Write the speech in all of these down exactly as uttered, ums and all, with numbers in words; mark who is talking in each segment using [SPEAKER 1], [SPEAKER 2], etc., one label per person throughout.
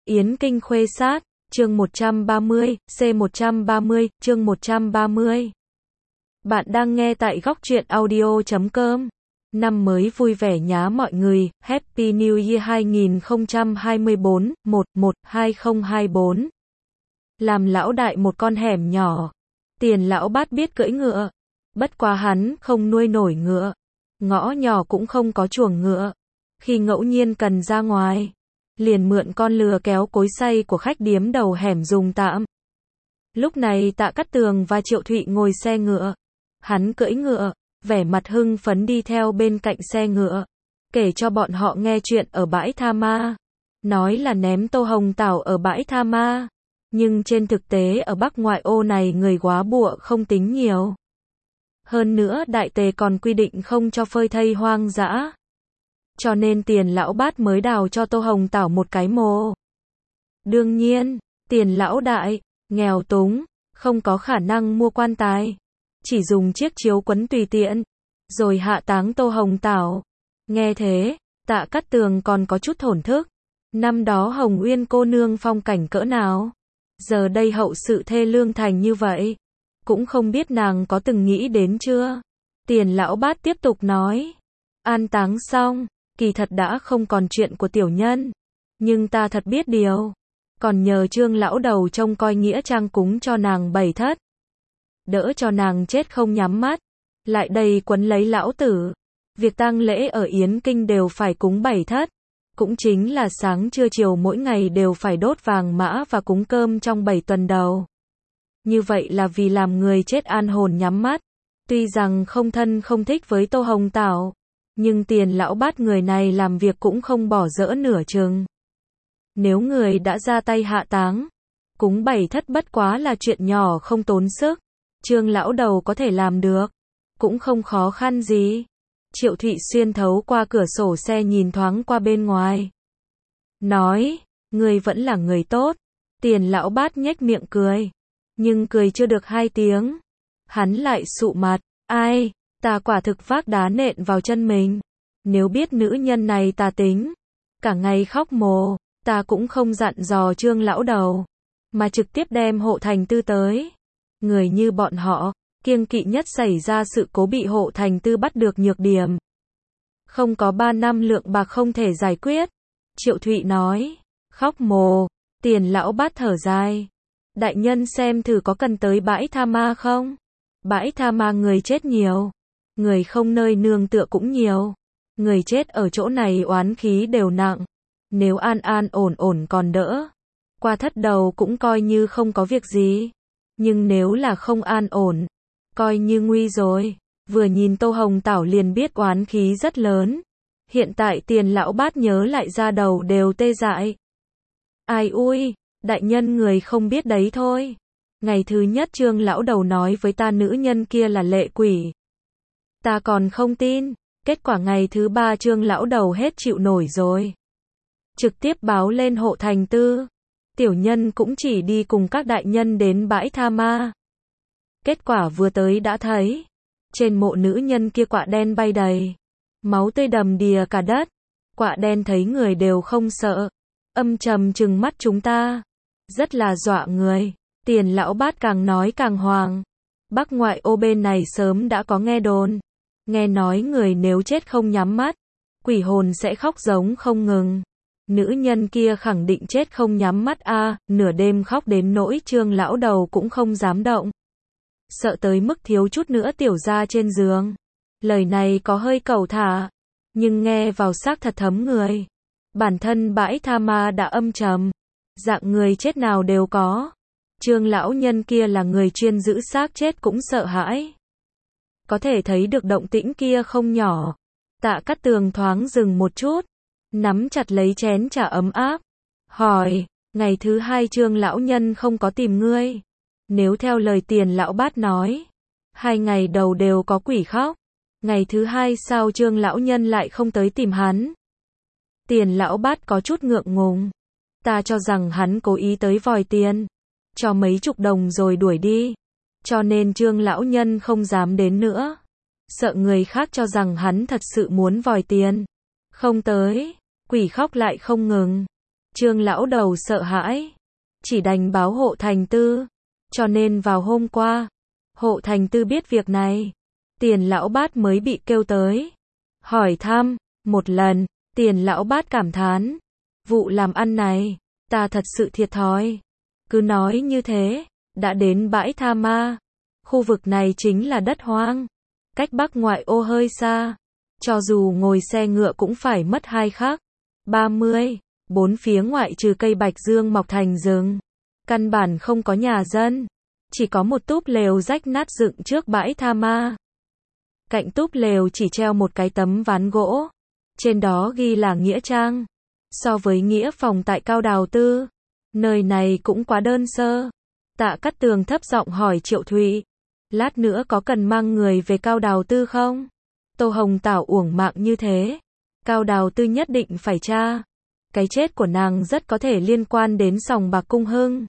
[SPEAKER 1] Yến Kinh Khuê Sát, chương một trăm ba mươi, C một trăm ba mươi, chương một trăm ba mươi. Bạn đang nghe tại góc truyện audio chấm com. Năm mới vui vẻ nhá mọi người, Happy New Year hai không hai tư, một một hai không hai tư. Làm lão đại một con hẻm nhỏ. Tiền lão bát biết cưỡi ngựa. Bất quá hắn không nuôi nổi ngựa. Ngõ nhỏ cũng không có chuồng ngựa. Khi ngẫu nhiên cần ra ngoài, liền mượn con lừa kéo cối xay của khách điếm đầu hẻm dùng tạm. Lúc này Tạ Cát Tường và Triệu Thụy ngồi xe ngựa. Hắn cưỡi ngựa, vẻ mặt hưng phấn đi theo bên cạnh xe ngựa, kể cho bọn họ nghe chuyện ở bãi Tha Ma. Nói là ném tô hồng tảo ở bãi Tha Ma. Nhưng trên thực tế ở Bắc ngoại ô này người góa bụa không tính nhiều. Hơn nữa đại tề còn quy định không cho phơi thây hoang dã. Cho nên Tiền lão bát mới đào cho tô hồng tảo một cái mồ. Đương nhiên, Tiền lão đại, nghèo túng, không có khả năng mua quan tài. Chỉ dùng chiếc chiếu quấn tùy tiện, rồi hạ táng tô hồng tảo. Nghe thế, Tạ Cát Tường còn có chút thổn thức. Năm đó Hồng Uyên cô nương phong cảnh cỡ nào? Giờ đây hậu sự thê lương thành như vậy. Cũng không biết nàng có từng nghĩ đến chưa? Tiền lão bát tiếp tục nói. An táng xong, kỳ thật đã không còn chuyện của tiểu nhân. Nhưng ta thật biết điều. Còn nhờ Trương lão đầu trông coi nghĩa trang cúng cho nàng bảy thất. Đỡ cho nàng chết không nhắm mắt. Lại đây quấn lấy lão tử. Việc tang lễ ở Yến Kinh đều phải cúng bảy thất. Cũng chính là sáng trưa chiều mỗi ngày đều phải đốt vàng mã và cúng cơm trong bảy tuần đầu. Như vậy là vì làm người chết an hồn nhắm mắt. Tuy rằng không thân không thích với tô hồng tảo, nhưng Tiền lão bát người này làm việc cũng không bỏ dỡ nửa chừng. Nếu người đã ra tay hạ táng, cúng bảy thất bất quá là chuyện nhỏ không tốn sức. Trương lão đầu có thể làm được, cũng không khó khăn gì. Triệu Thụy xuyên thấu qua cửa sổ xe nhìn thoáng qua bên ngoài. Nói, người vẫn là người tốt. Tiền lão bát nhếch miệng cười. Nhưng cười chưa được hai tiếng. Hắn lại sụ mặt. Ai, ta quả thực vác đá nện vào chân mình. Nếu biết nữ nhân này ta tính. Cả ngày khóc mồ, ta cũng không dặn dò Trương lão đầu. Mà trực tiếp đem Hộ Thành Tư tới. Người như bọn họ, kiêng kỵ nhất xảy ra sự cố bị Hộ Thành Tư bắt được nhược điểm. Không có ba năm lượng bạc không thể giải quyết. Triệu Thụy nói. Khóc mồ, Tiền lão bát thở dài. Đại nhân xem thử có cần tới bãi Tha Ma không? Bãi Tha Ma người chết nhiều. Người không nơi nương tựa cũng nhiều. Người chết ở chỗ này oán khí đều nặng. Nếu an an ổn ổn còn đỡ. Qua thất đầu cũng coi như không có việc gì. Nhưng nếu là không an ổn, coi như nguy rồi. Vừa nhìn tô hồng tảo liền biết oán khí rất lớn. Hiện tại Tiền lão bát nhớ lại ra đầu đều tê dại. Ai ui, đại nhân người không biết đấy thôi. Ngày thứ nhất Trương lão đầu nói với ta nữ nhân kia là lệ quỷ. Ta còn không tin. Kết quả ngày thứ ba Trương lão đầu hết chịu nổi rồi. Trực tiếp báo lên Hộ Thành Tư. Tiểu nhân cũng chỉ đi cùng các đại nhân đến bãi Tha Ma. Kết quả vừa tới đã thấy. Trên mộ nữ nhân kia quạ đen bay đầy. Máu tươi đầm đìa cả đất. Quạ đen thấy người đều không sợ. Âm trầm trừng mắt chúng ta. Rất là dọa người. Tiền lão bát càng nói càng hoàng. Bắc ngoại ô bên này sớm đã có nghe đồn. Nghe nói người nếu chết không nhắm mắt, quỷ hồn sẽ khóc giống không ngừng. Nữ nhân kia khẳng định chết không nhắm mắt a, à, nửa đêm khóc đến nỗi Trương lão đầu cũng không dám động. Sợ tới mức thiếu chút nữa tiểu ra trên giường. Lời này có hơi cẩu thả, nhưng nghe vào xác thật thấm người. Bản thân bãi Tha Ma đã âm trầm, dạng người chết nào đều có. Trương lão nhân kia là người chuyên giữ xác chết cũng sợ hãi. Có thể thấy được động tĩnh kia không nhỏ. Tạ Cát Tường thoáng dừng một chút, nắm chặt lấy chén trà ấm áp, hỏi, ngày thứ hai Trương lão nhân không có tìm ngươi. Nếu theo lời Tiền lão bát nói, hai ngày đầu đều có quỷ khóc. Ngày thứ hai sao Trương lão nhân lại không tới tìm hắn? Tiền lão bát có chút ngượng ngùng. Ta cho rằng hắn cố ý tới vòi tiền, cho mấy chục đồng rồi đuổi đi. Cho nên Trương lão nhân không dám đến nữa. Sợ người khác cho rằng hắn thật sự muốn vòi tiền. Không tới, quỷ khóc lại không ngừng. Trương lão đầu sợ hãi, chỉ đành báo Hộ Thành Tư. Cho nên vào hôm qua, Hộ Thành Tư biết việc này, Tiền lão bát mới bị kêu tới hỏi thăm. Một lần, Tiền lão bát cảm thán, vụ làm ăn này, ta thật sự thiệt thòi. Cứ nói như thế, đã đến bãi Tha Ma. Khu vực này chính là đất hoang, cách Bắc ngoại ô hơi xa. Cho dù ngồi xe ngựa cũng phải mất hai khắc. ba mươi, bốn phía ngoại trừ cây bạch dương mọc thành rừng, căn bản không có nhà dân. Chỉ có một túp lều rách nát dựng trước bãi Tha Ma. Cạnh túp lều chỉ treo một cái tấm ván gỗ. Trên đó ghi là Nghĩa Trang. So với Nghĩa Phòng tại Cao Đào Tư, nơi này cũng quá đơn sơ. Tạ Cát Tường thấp giọng hỏi Triệu Thụy, lát nữa có cần mang người về Cao Đào Tư không? Tô Hồng Tảo uổng mạng như thế, Cao Đào Tư nhất định phải tra. Cái chết của nàng rất có thể liên quan đến sòng bạc Cung Hưng.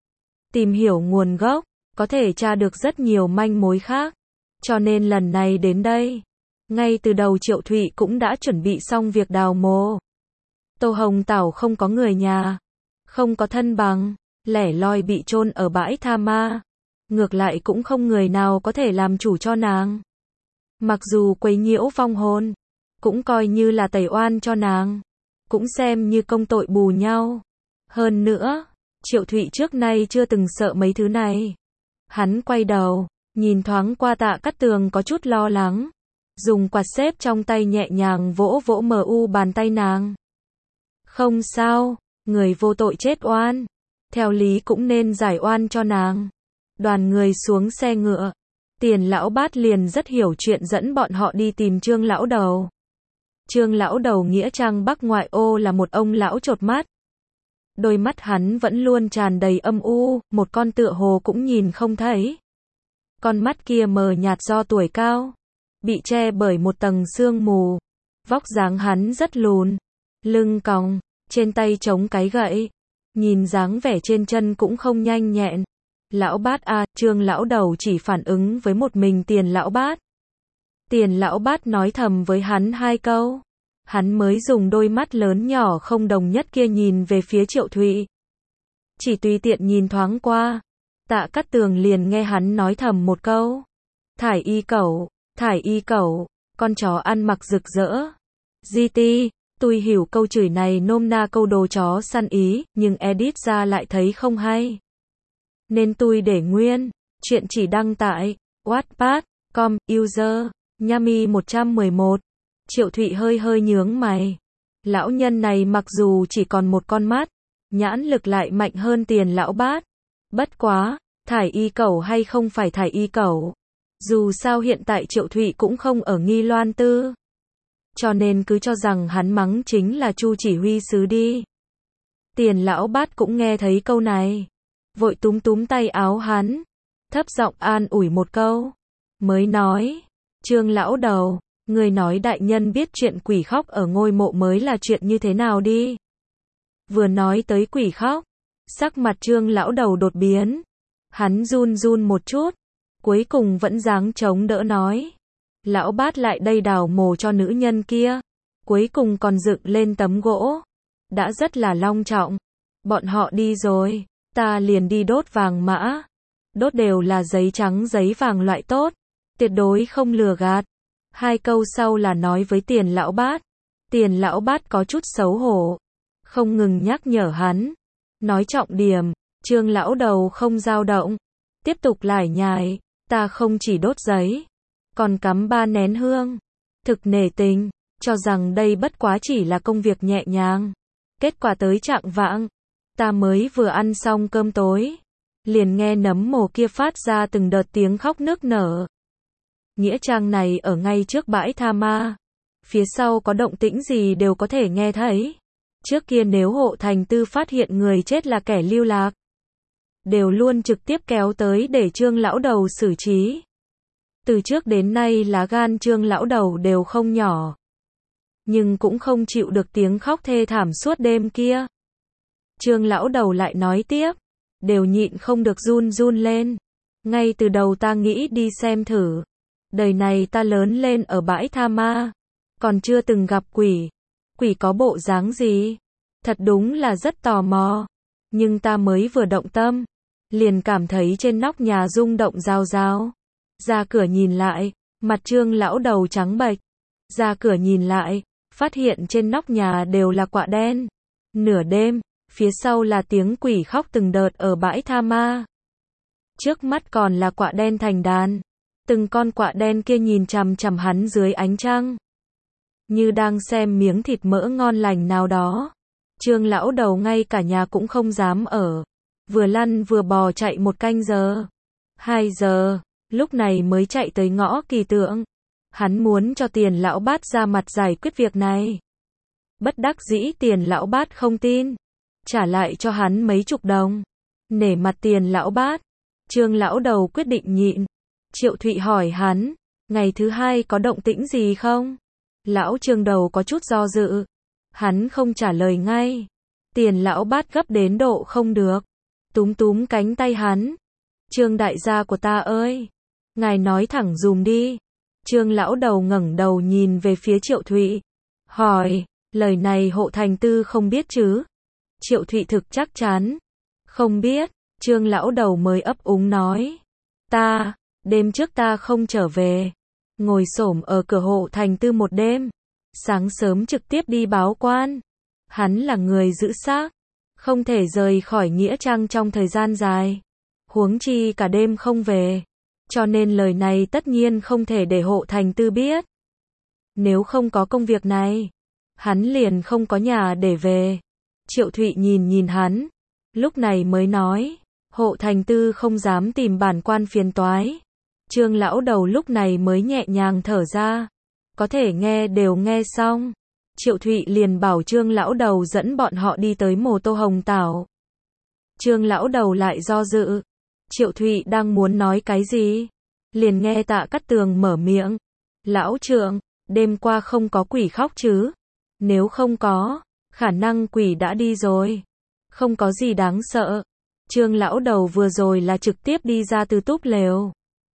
[SPEAKER 1] Tìm hiểu nguồn gốc, có thể tra được rất nhiều manh mối khác. Cho nên lần này đến đây, ngay từ đầu Triệu Thụy cũng đã chuẩn bị xong việc đào mộ. Tô Hồng Tảo không có người nhà, không có thân bằng, lẻ loi bị chôn ở bãi Tha Ma. Ngược lại cũng không người nào có thể làm chủ cho nàng. Mặc dù quấy nhiễu vong hồn, cũng coi như là tẩy oan cho nàng, cũng xem như công tội bù nhau. Hơn nữa, Triệu Thụy trước nay chưa từng sợ mấy thứ này. Hắn quay đầu, nhìn thoáng qua Tạ Cát Tường có chút lo lắng, dùng quạt xếp trong tay nhẹ nhàng vỗ vỗ mờ u bàn tay nàng. Không sao, người vô tội chết oan, theo lý cũng nên giải oan cho nàng. Đoàn người xuống xe ngựa, Tiền lão bát liền rất hiểu chuyện dẫn bọn họ đi tìm Trương lão đầu. Trương lão đầu nghĩa trang Bắc ngoại ô là một ông lão chột mắt. Đôi mắt hắn vẫn luôn tràn đầy âm u, một con tựa hồ cũng nhìn không thấy. Con mắt kia mờ nhạt do tuổi cao, bị che bởi một tầng sương mù. Vóc dáng hắn rất lùn, lưng còng, trên tay chống cái gậy, nhìn dáng vẻ trên chân cũng không nhanh nhẹn. Lão bát à, Trương lão đầu chỉ phản ứng với một mình Tiền lão bát. Tiền lão bát nói thầm với hắn hai câu. Hắn mới dùng đôi mắt lớn nhỏ không đồng nhất kia nhìn về phía Triệu Thụy. Chỉ tùy tiện nhìn thoáng qua, Tạ Cát Tường liền nghe hắn nói thầm một câu. Thải y cẩu, thải y cẩu, con chó ăn mặc rực rỡ. giê tê, tôi hiểu câu chửi này nôm na câu đồ chó săn ý, nhưng edit ra lại thấy không hay. Nên tôi để nguyên, chuyện chỉ đăng tại wattpad chấm com, user, Nhami một trăm mười một. Triệu Thụy hơi hơi nhướng mày. Lão nhân này mặc dù chỉ còn một con mắt, nhãn lực lại mạnh hơn Tiền lão bát. Bất quá, thải y cẩu hay không phải thải y cẩu. Dù sao hiện tại Triệu Thụy cũng không ở Nghi Loan Tư. Cho nên cứ cho rằng hắn mắng chính là Chu chỉ huy sứ đi. Tiền lão bát cũng nghe thấy câu này, vội túm túm tay áo hắn, thấp giọng an ủi một câu, mới nói, Trương lão đầu, người nói đại nhân biết chuyện quỷ khóc ở ngôi mộ mới là chuyện như thế nào đi. Vừa nói tới quỷ khóc, sắc mặt Trương lão đầu đột biến, hắn run run một chút, cuối cùng vẫn dáng chống đỡ nói, lão bát lại đây đào mồ cho nữ nhân kia, cuối cùng còn dựng lên tấm gỗ, đã rất là long trọng. Bọn họ đi rồi, ta liền đi đốt vàng mã, đốt đều là giấy trắng giấy vàng loại tốt, tuyệt đối không lừa gạt. Hai câu sau là nói với Tiền lão bát. Tiền lão bát có chút xấu hổ, không ngừng nhắc nhở hắn, nói trọng điểm. Trương lão đầu không dao động, tiếp tục lải nhải, ta không chỉ đốt giấy, còn cắm ba nén hương, thực nể tình, cho rằng đây bất quá chỉ là công việc nhẹ nhàng. Kết quả tới trạng vạng, ta mới vừa ăn xong cơm tối, liền nghe nấm mồ kia phát ra từng đợt tiếng khóc nức nở. Nghĩa trang này ở ngay trước bãi Tha Ma, phía sau có động tĩnh gì đều có thể nghe thấy. Trước kia nếu Hộ Thành Tư phát hiện người chết là kẻ lưu lạc, đều luôn trực tiếp kéo tới để Trương lão đầu xử trí. Từ trước đến nay lá gan Trương lão đầu đều không nhỏ, nhưng cũng không chịu được tiếng khóc thê thảm suốt đêm kia. Trương lão đầu lại nói tiếp, đều nhịn không được run run lên. Ngay từ đầu ta nghĩ đi xem thử, đời này ta lớn lên ở bãi Tha Ma, còn chưa từng gặp quỷ. Quỷ có bộ dáng gì? Thật đúng là rất tò mò. Nhưng ta mới vừa động tâm, liền cảm thấy trên nóc nhà rung động rào rào. Ra cửa nhìn lại, mặt Trương lão đầu trắng bệch. Ra cửa nhìn lại, phát hiện trên nóc nhà đều là quạ đen. Nửa đêm, phía sau là tiếng quỷ khóc từng đợt ở bãi tha ma. Trước mắt còn là quạ đen thành đàn. Từng con quạ đen kia nhìn chằm chằm hắn dưới ánh trăng, như đang xem miếng thịt mỡ ngon lành nào đó. Trương lão đầu ngay cả nhà cũng không dám ở. Vừa lăn vừa bò chạy một canh giờ. Hai giờ, lúc này mới chạy tới ngõ Kỳ Tượng. Hắn muốn cho Tiền lão bát ra mặt giải quyết việc này. Bất đắc dĩ Tiền lão bát không tin. Trả lại cho hắn mấy chục đồng. Nể mặt Tiền lão bát, Trương lão đầu quyết định nhịn. Triệu Thụy hỏi hắn, ngày thứ hai có động tĩnh gì không? Lão Trương đầu có chút do dự. Hắn không trả lời ngay. Tiền lão bát gấp đến độ không được. Túm túm cánh tay hắn. Trương đại gia của ta ơi! Ngài nói thẳng dùm đi. Trương lão đầu ngẩng đầu nhìn về phía Triệu Thụy. Hỏi, lời này Hộ Thành Tư không biết chứ? Triệu Thụy thực chắc chắn. Không biết. Trương lão đầu mới ấp úng nói. Ta, đêm trước ta không trở về. Ngồi xổm ở cửa Hộ Thành Tư một đêm. Sáng sớm trực tiếp đi báo quan. Hắn là người giữ xác, không thể rời khỏi nghĩa trang trong thời gian dài. Huống chi cả đêm không về. Cho nên lời này tất nhiên không thể để Hộ Thành Tư biết. Nếu không có công việc này, hắn liền không có nhà để về. Triệu Thụy nhìn nhìn hắn, lúc này mới nói, Hộ Thành Tư không dám tìm bản quan phiền toái. Trương lão đầu lúc này mới nhẹ nhàng thở ra. Có thể nghe đều nghe xong. Triệu Thụy liền bảo Trương lão đầu dẫn bọn họ đi tới Mồ Tô Hồng Tảo. Trương lão đầu lại do dự. Triệu Thụy đang muốn nói cái gì? Liền nghe Tạ Cát Tường mở miệng. Lão Trượng, đêm qua không có quỷ khóc chứ? Nếu không có, khả năng quỷ đã đi rồi. Không có gì đáng sợ. Trương lão đầu vừa rồi là trực tiếp đi ra từ túp lều.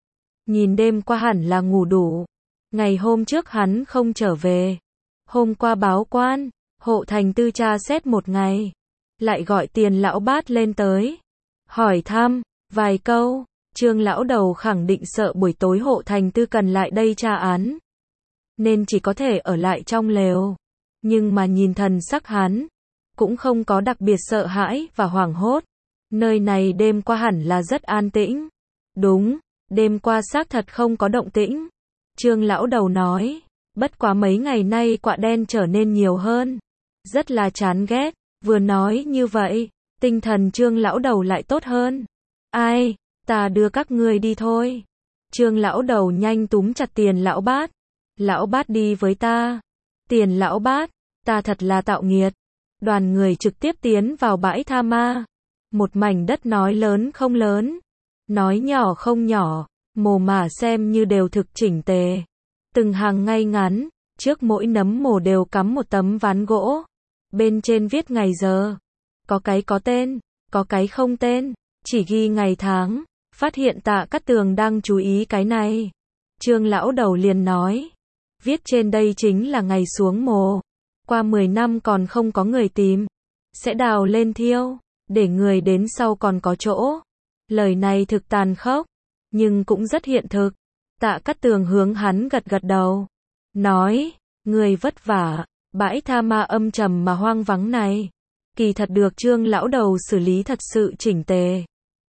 [SPEAKER 1] Nhìn đêm qua hẳn là ngủ đủ. Ngày hôm trước hắn không trở về. Hôm qua báo quan, Hộ Thành Tư tra xét một ngày. Lại gọi Tiền lão bát lên tới. Hỏi thăm, vài câu. Trương lão đầu khẳng định sợ buổi tối Hộ Thành Tư cần lại đây tra án. Nên chỉ có thể ở lại trong lều. Nhưng mà nhìn thần sắc hắn, cũng không có đặc biệt sợ hãi và hoảng hốt. Nơi này đêm qua hẳn là rất an tĩnh. Đúng, đêm qua xác thật không có động tĩnh. Trương lão đầu nói, bất quá mấy ngày nay quạ đen trở nên nhiều hơn. Rất là chán ghét. Vừa nói như vậy, tinh thần Trương lão đầu lại tốt hơn. Ai, ta đưa các ngươi đi thôi. Trương lão đầu nhanh túm chặt Tiền lão bát. Lão bát đi với ta. Tiền lão bát, ta thật là tạo nghiệt. Đoàn người trực tiếp tiến vào bãi tha ma. Một mảnh đất nói lớn không lớn, nói nhỏ không nhỏ, mồ mả xem như đều thực chỉnh tề. Từng hàng ngay ngắn, trước mỗi nấm mồ đều cắm một tấm ván gỗ. Bên trên viết ngày giờ. Có cái có tên, có cái không tên, chỉ ghi ngày tháng. Phát hiện Tạ Cát Tường đang chú ý cái này. Trương lão đầu liền nói, viết trên đây chính là ngày xuống mồ. Qua mười năm còn không có người tìm, sẽ đào lên thiêu, để người đến sau còn có chỗ. Lời này thực tàn khốc, nhưng cũng rất hiện thực. Tạ Cát Tường hướng hắn gật gật đầu. Nói, người vất vả, bãi tha ma âm trầm mà hoang vắng này. Kỳ thật được Trương lão đầu xử lý thật sự chỉnh tề.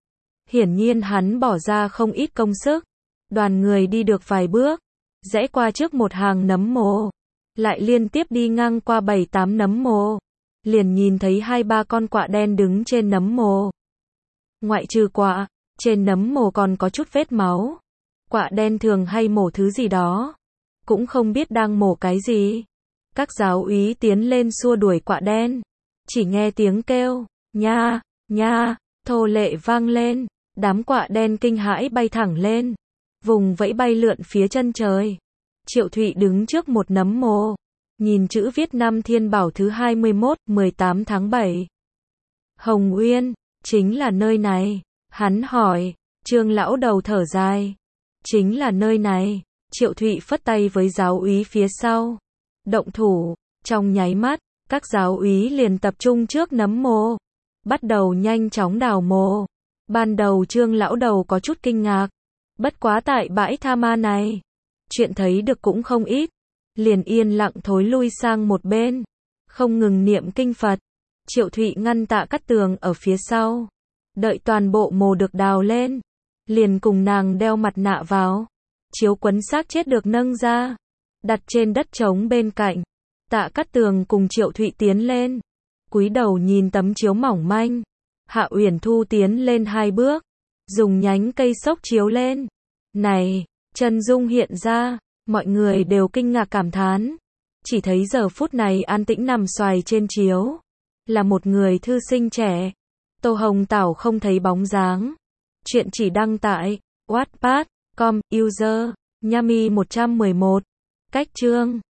[SPEAKER 1] Hiển nhiên hắn bỏ ra không ít công sức. Đoàn người đi được vài bước, rẽ qua trước một hàng nấm mồ. Lại liên tiếp đi ngang qua bảy tám nấm mồ. Liền nhìn thấy hai ba con quạ đen đứng trên nấm mồ. Ngoại trừ quạ, trên nấm mồ còn có chút vết máu. Quạ đen thường hay mổ thứ gì đó. Cũng không biết đang mổ cái gì. Các giáo úy tiến lên xua đuổi quạ đen. Chỉ nghe tiếng kêu, nha, nha, thô lệ vang lên. Đám quạ đen kinh hãi bay thẳng lên. Vùng vẫy bay lượn phía chân trời. Triệu Thụy đứng trước một nấm mồ. Nhìn chữ viết năm Thiên Bảo thứ hai mươi mốt, mười tám tháng bảy. Hồng Uyên, chính là nơi này. Hắn hỏi. Trương lão đầu thở dài. Chính là nơi này. Triệu Thụy phất tay với giáo úy phía sau. Động thủ. Trong nháy mắt, Các giáo úy liền tập trung trước nấm mồ, bắt đầu nhanh chóng đào mồ. Ban đầu Trương lão đầu có chút kinh ngạc, bất quá tại bãi tha ma này, chuyện thấy được cũng không ít, liền yên lặng thối lui sang một bên, không ngừng niệm kinh Phật. Triệu Thụy ngăn Tạ Cát Tường ở phía sau, đợi toàn bộ mồ được đào lên, liền cùng nàng đeo mặt nạ vào. Chiếu quấn xác chết được nâng ra, đặt trên đất trống bên cạnh. Tạ Cát Tường cùng Triệu Thụy tiến lên, cúi đầu nhìn tấm chiếu mỏng manh. Hạ Uyển Thu tiến lên hai bước, dùng nhánh cây xốc chiếu lên. Này, chân dung hiện ra, mọi người đều kinh ngạc cảm thán. Chỉ thấy giờ phút này an tĩnh nằm xoài trên chiếu, là một người thư sinh trẻ. Tô Hồng Tảo không thấy bóng dáng. Chuyện chỉ đăng tại Wattpad chấm com, user Nhami một trăm mười một. Cách chương